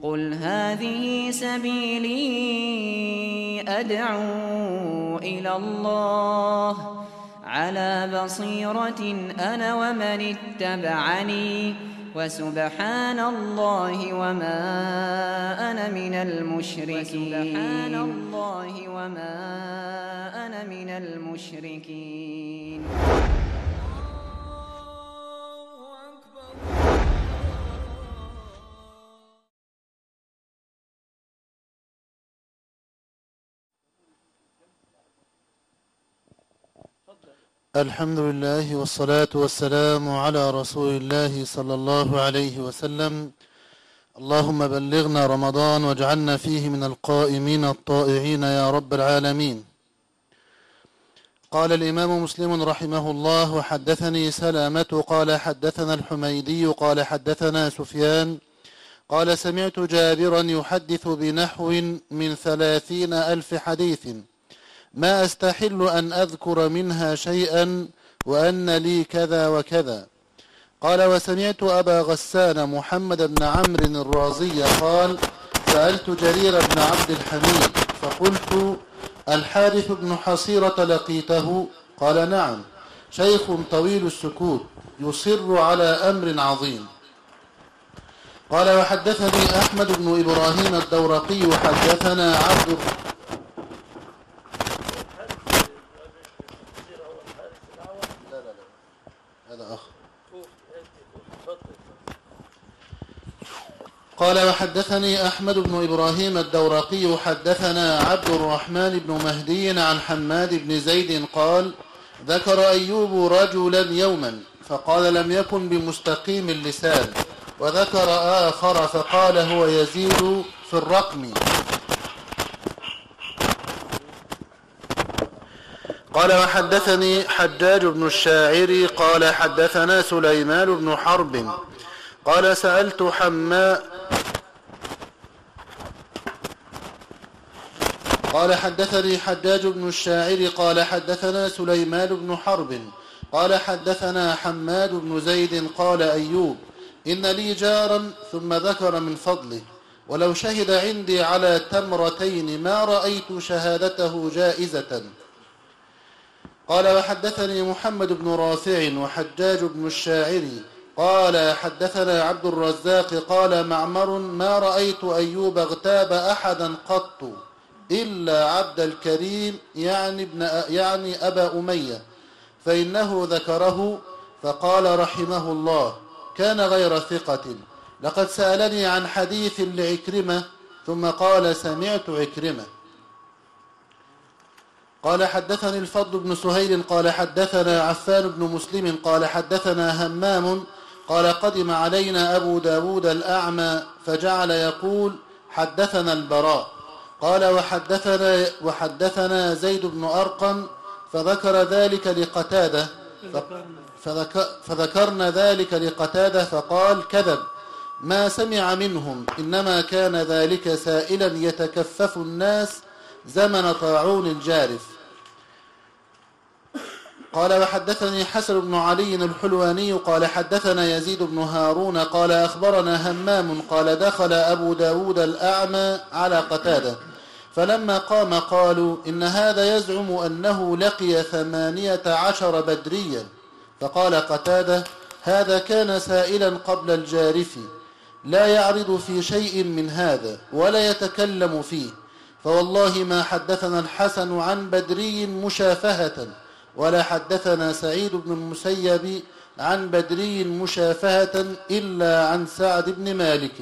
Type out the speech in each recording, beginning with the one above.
قل هذه سبيلي أدعو إلى الله على بصيرة أنا ومن اتبعني وسبحان الله وما أنا من المشركين. الحمد لله والصلاة والسلام على رسول الله صلى الله عليه وسلم. اللهم بلغنا رمضان واجعلنا فيه من القائمين الطائعين يا رب العالمين. قال الإمام مسلم رحمه الله: وحدثني سلامة قال حدثنا الحميدي قال حدثنا سفيان قال سمعت جابرا يحدث بنحو من 30,000 حديث ما أستحل أن أذكر منها شيئا وأن لي كذا وكذا. قال: وسمعت أبا غسان محمد بن عمرو الرازي قال: سألت جرير بن عبد الحميد فقلت: الحارث بن حصيرة لقيته؟ قال: نعم، شيخ طويل السكوت يصر على أمر عظيم. قال: وحدثني أحمد بن إبراهيم الدورقي وحدثنا عبد قال: وحدثني أحمد بن إبراهيم الدورقي حدثنا عبد الرحمن بن مهدي عن حماد بن زيد قال: ذكر أيوب رجلا يوما فقال: لم يكن بمستقيم اللسان. وذكر آخر فقال: هو يزيد في الرقم. قال: وحدثني حجاج بن الشاعري قال حدثنا سليمان بن حرب قال سألت قال حدثني حجاج بن الشاعر قال حدثنا سليمان بن حرب قال حدثنا حماد بن زيد قال أيوب: إن لي جارا، ثم ذكر من فضله: ولو شهد عندي على تمرتين ما رأيت شهادته جائزة. قال: وحدثني محمد بن رافع وحجاج بن الشاعر قال حدثنا عبد الرزاق قال معمر: ما رأيت أيوب اغتاب أحدا قط إلا عبد الكريم يعني أبا أمية، فإنه ذكره فقال رحمه الله: كان غير ثقة. لقد سألني عن حديث لعكرمة ثم قال: سمعت عكرمة. قال: حدثني الفضل بن سهيل قال حدثنا عفان بن مسلم قال حدثنا همام قال: قدم علينا أبو داود الأعمى فجعل يقول: حدثنا البراء. قال: وحدثنا زيد بن أرقم فذكر ذلك لقتادة فذكرنا ذلك لقتادة فقال: كذب، ما سمع منهم، إنما كان ذلك سائلا يتكفف الناس زمن طاعون الجارف. قال: وحدثني حسن بن علي الحلواني قال حدثنا يزيد بن هارون قال أخبرنا همام قال: دخل أبو داود الأعمى على قتادة، فلما قام قالوا: إن هذا يزعم أنه لقي 18 بدريا. فقال قتادة: هذا كان سائلا قبل الجارف، لا يعرض في شيء من هذا ولا يتكلم فيه، فوالله ما حدثنا الحسن عن بدري مشافهة، ولا حدثنا سعيد بن المسيب عن بدري مشافهة إلا عن سعد بن مالك.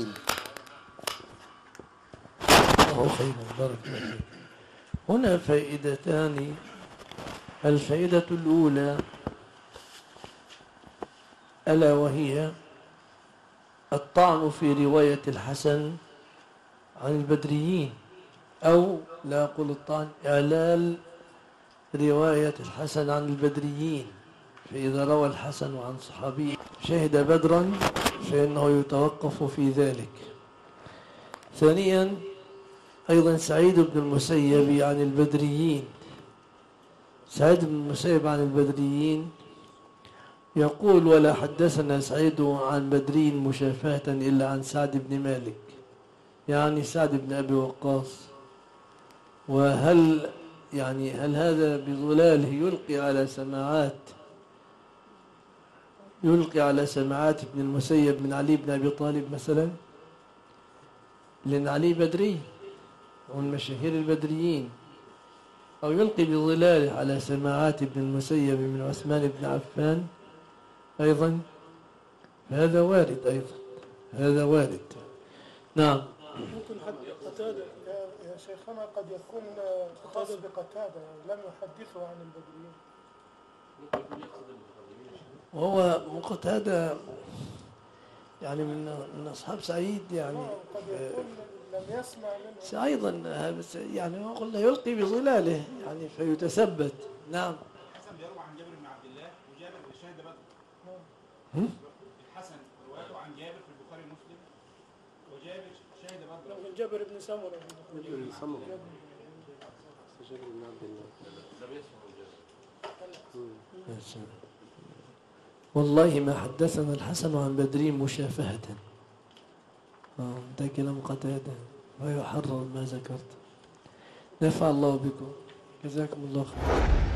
هنا فائدتان. الفائدة الأولى ألا وهي الطعن في رواية الحسن عن البدريين، أو لا أقول الطعن، إعلال رواية الحسن عن البدريين. فإذا روى الحسن عن صحابي شهد بدرا فإنه يتوقف في ذلك. ثانيا أيضا سعيد بن المسيب عن البدريين، سعيد بن المسيب عن البدريين يقول: ولا حدثنا سعيد عن بدري مشافهة إلا عن سعد بن مالك. يعني سعد بن أبي وقاص. وهل يعني هل هذا بظلاله يلقي على سماعات ابن المسيب من علي بن أبي طالب مثلا؟ لأن علي بدري ومن مشاهير البدريين. أو يلقي بظلاله على سماعات ابن المسيب من عثمان بن عفان أيضا، هذا وارد أيضا، هذا وارد. نعم. ممكن قتادة يا شيخنا قد يكون خاص بقتادة لم يحدثه عن البدريين. وهو قتادة يعني من أصحاب سعيد يعني قد يكون لم يسمع منه أيضا، يعني ما قلنا يلقي بظلاله يعني فيتثبت. نعم. الحسن بيروى عن جابر بن عبد الله وجابر شهد بدر. الحسن روايته عن جابر في البخاري ومسلم وجابر شهد بدر. من جابر بن سمرة. جابر بن سمرة. جابر بن عبد الله. والله ما حدثنا الحسن عن بدري مشافهة. ده كلام قتادة ويحرر ما ذكرت. نفع الله بكم، جزاكم الله خير.